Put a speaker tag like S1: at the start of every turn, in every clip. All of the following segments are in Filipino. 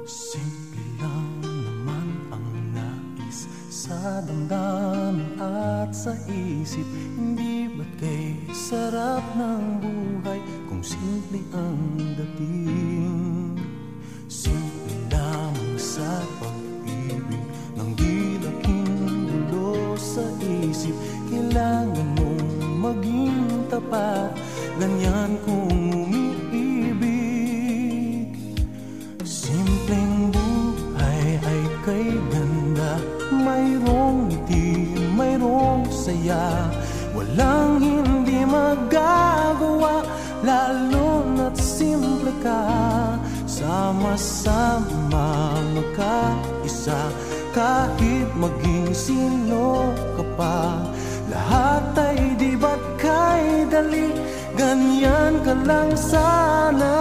S1: Simple lang naman ang nais sa damdamin at sa isip. Hindi ba't kay sarap ng buhay kung simple ang dating? Simple lamang sa pag-ibig ng di laking gulo sa isip. Kailangan mong maging tapat, ganyan kung umiibig. Simpleng buhay ay kay ganda, mayroong ngiti, mayroong saya. Walang hindi magagawa, lalo na't simple ka. Sama-sama magkaisa, kahit maging sino ka pa. Lahat ay di ba't kay dali, ganyan ka lang sana.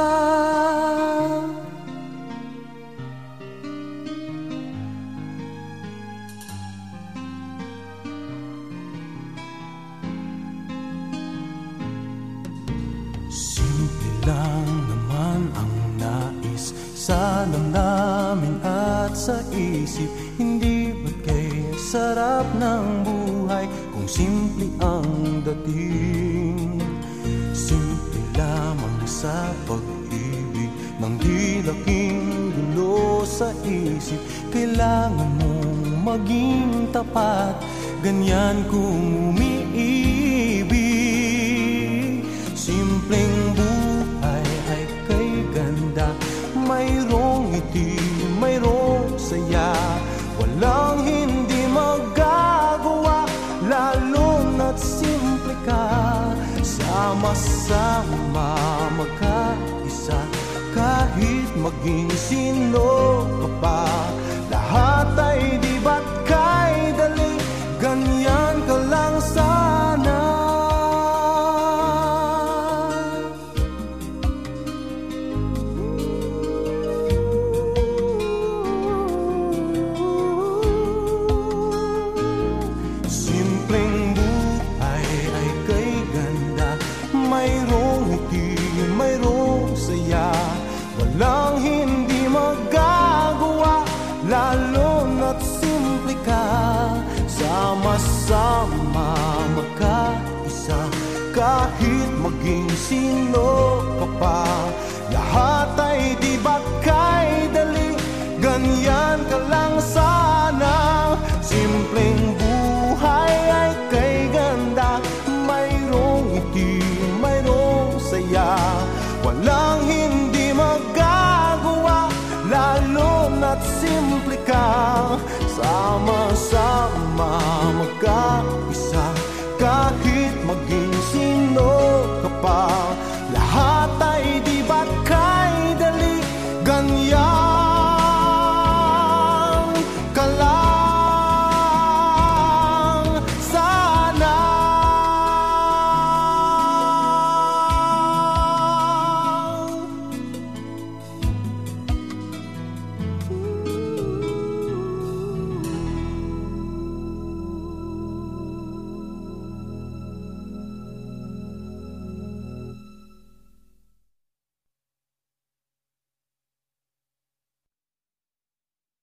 S1: Simple lang naman ang nais sa damdamin at sa isip. Hindi ba't kay sarap ng buhay kung simple ang dating? Simple lamang sa pag-ibig ng di laking gulo sa isip. Kailangan mong maging tapat, ganyan kung umiibig. Simpleng buhay ay kay ganda, mayroong ngiti, mayroong saya. Walang hindi magagawa, lalo na't simple ka. Sama-sama magkaisa, kahit maging sino ka pa. Lahat ay di ba't kay dali, ganyan ka lang sana. Simpleng buhay ay kay ganda, mayroong ngiti, mayroong saya. Walang hindi magagawa, lalo na't simple ka. Sama-sama magkaisa, kahit maging sino ka pa. Lahat ay di ba't kay dali, ganyan ka lang sana. Simpleng buhay ay kay ganda, mayroong ngiti, mayroong saya. Walang hindi magagawa, lalo na't simple